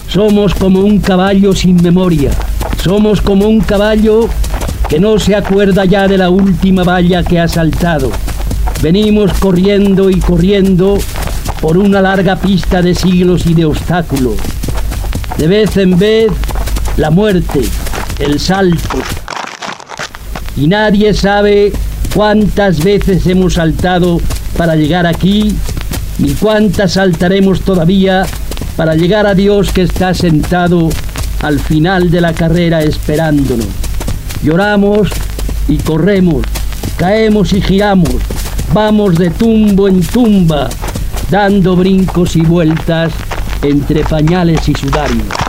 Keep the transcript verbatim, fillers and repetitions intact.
Somos como un caballo sin memoria. Somos como un caballo que no se acuerda ya de la última valla que ha saltado. Venimos corriendo y corriendo por una larga pista de siglos y de obstáculos. De vez en vez, la muerte, el salto. Y nadie sabe cuántas veces hemos saltado para llegar aquí, ni cuántas saltaremos todavía para llegar a Dios que está sentado al final de la carrera esperándonos. Lloramos y corremos, caemos y giramos, vamos de tumbo en tumba, dando brincos y vueltas entre pañales y sudarios.